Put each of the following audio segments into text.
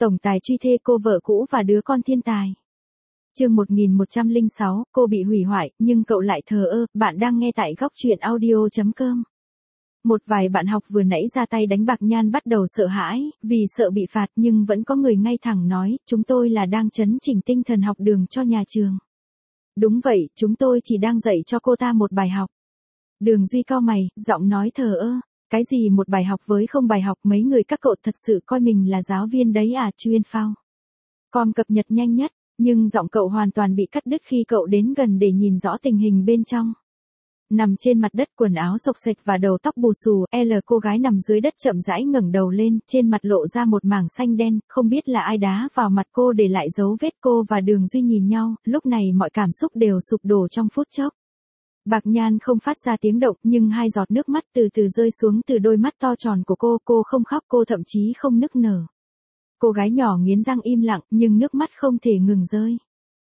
Tổng tài truy thê cô vợ cũ và đứa con thiên tài. Chương 1106, cô bị hủy hoại, nhưng cậu lại thờ ơ. Bạn đang nghe tại góc truyện audio.com. Một vài bạn học vừa nãy ra tay đánh Bạc Nhan bắt đầu sợ hãi, vì sợ bị phạt nhưng vẫn có người ngay thẳng nói, chúng tôi là đang chấn chỉnh tinh thần học đường cho nhà trường. Đúng vậy, chúng tôi chỉ đang dạy cho cô ta một bài học. Đường Duy cau mày, giọng nói thờ ơ. Cái gì một bài học với không bài học, mấy người các cậu thật sự coi mình là giáo viên đấy à? Chuyên phao. Com cập nhật nhanh nhất, nhưng giọng cậu hoàn toàn bị cắt đứt khi cậu đến gần để nhìn rõ tình hình bên trong. Nằm trên mặt đất quần áo xộc xệch và đầu tóc bù xù, cô gái nằm dưới đất chậm rãi ngẩng đầu lên, trên mặt lộ ra một mảng xanh đen, không biết là ai đá vào mặt cô để lại dấu vết. Cô và Đường Duy nhìn nhau, lúc này mọi cảm xúc đều sụp đổ trong phút chốc. Bạc Nhan không phát ra tiếng động, nhưng hai giọt nước mắt từ từ rơi xuống từ đôi mắt to tròn của cô không khóc, cô thậm chí không nức nở. Cô gái nhỏ nghiến răng im lặng, nhưng nước mắt không thể ngừng rơi.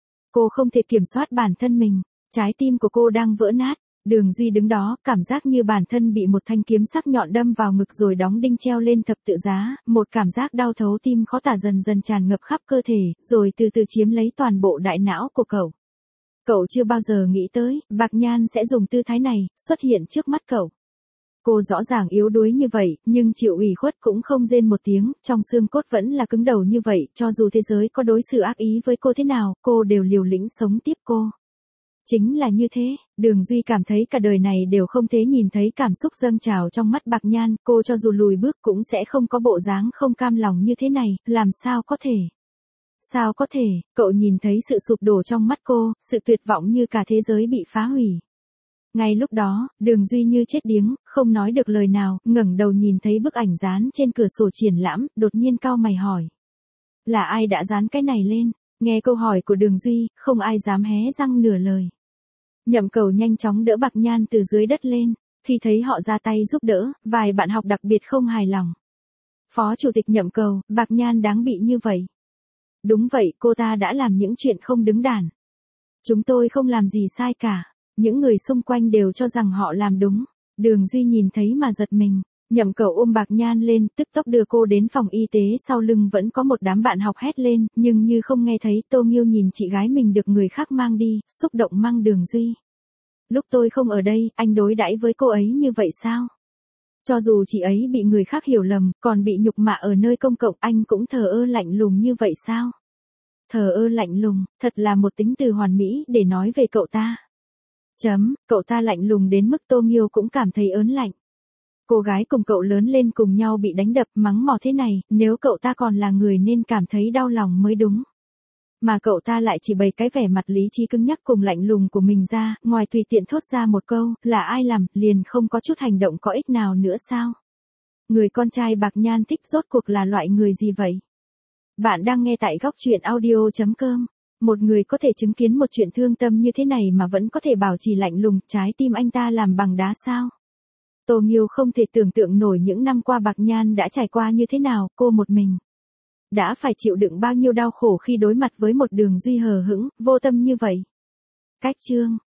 Cô không thể kiểm soát bản thân mình, trái tim của cô đang vỡ nát. Đường Duy đứng đó, cảm giác như bản thân bị một thanh kiếm sắc nhọn đâm vào ngực rồi đóng đinh treo lên thập tự giá, một cảm giác đau thấu tim khó tả dần dần tràn ngập khắp cơ thể, rồi từ từ chiếm lấy toàn bộ đại não của cậu. Cậu chưa bao giờ nghĩ tới, Bạc Nhan sẽ dùng tư thái này, xuất hiện trước mắt cậu. Cô rõ ràng yếu đuối như vậy, nhưng chịu ủy khuất cũng không rên một tiếng, trong xương cốt vẫn là cứng đầu như vậy, cho dù thế giới có đối xử ác ý với cô thế nào, cô đều liều lĩnh sống tiếp cô. Chính là như thế, Đường Duy cảm thấy cả đời này đều không thể nhìn thấy cảm xúc dâng trào trong mắt Bạc Nhan, cô cho dù lùi bước cũng sẽ không có bộ dáng không cam lòng như thế này, làm sao có thể. Sao có thể, cậu nhìn thấy sự sụp đổ trong mắt cô, sự tuyệt vọng như cả thế giới bị phá hủy. Ngay lúc đó, Đường Duy như chết điếng, không nói được lời nào, ngẩng đầu nhìn thấy bức ảnh dán trên cửa sổ triển lãm, đột nhiên cau mày hỏi. Là ai đã dán cái này lên? Nghe câu hỏi của Đường Duy, không ai dám hé răng nửa lời. Nhậm Cầu nhanh chóng đỡ Bạc Nhan từ dưới đất lên, khi thấy họ ra tay giúp đỡ, vài bạn học đặc biệt không hài lòng. Phó Chủ tịch Nhậm Cầu, Bạc Nhan đáng bị như vậy. Đúng vậy, cô ta đã làm những chuyện không đứng đắn. Chúng tôi không làm gì sai cả. Những người xung quanh đều cho rằng họ làm đúng. Đường Duy nhìn thấy mà giật mình. Nhậm Cầu ôm Bạc Nhan lên, tức tốc đưa cô đến phòng y tế, sau lưng vẫn có một đám bạn học hét lên, nhưng như không nghe thấy. Tô Nghiêu nhìn chị gái mình được người khác mang đi, xúc động mang Đường Duy. Lúc tôi không ở đây, anh đối đãi với cô ấy như vậy sao? Cho dù chị ấy bị người khác hiểu lầm, còn bị nhục mạ ở nơi công cộng, anh cũng thờ ơ lạnh lùng như vậy sao? Thờ ơ lạnh lùng, thật là một tính từ hoàn mỹ để nói về cậu ta. Cậu ta lạnh lùng đến mức Tô Nghiêu cũng cảm thấy ớn lạnh. Cô gái cùng cậu lớn lên cùng nhau bị đánh đập mắng mỏ thế này, nếu cậu ta còn là người nên cảm thấy đau lòng mới đúng. Mà cậu ta lại chỉ bày cái vẻ mặt lý trí cứng nhắc cùng lạnh lùng của mình ra, ngoài tùy tiện thốt ra một câu, là ai làm, liền không có chút hành động có ích nào nữa sao? Người con trai Bạc Nhan thích rốt cuộc là loại người gì vậy? Bạn đang nghe tại góc truyện audio.com. Một người có thể chứng kiến một chuyện thương tâm như thế này mà vẫn có thể bảo trì lạnh lùng, trái tim anh ta làm bằng đá sao? Tô Nghiêu không thể tưởng tượng nổi những năm qua Bạc Nhan đã trải qua như thế nào, cô một mình. Đã phải chịu đựng bao nhiêu đau khổ khi đối mặt với một Đường Duy hờ hững, vô tâm như vậy. Cách chương.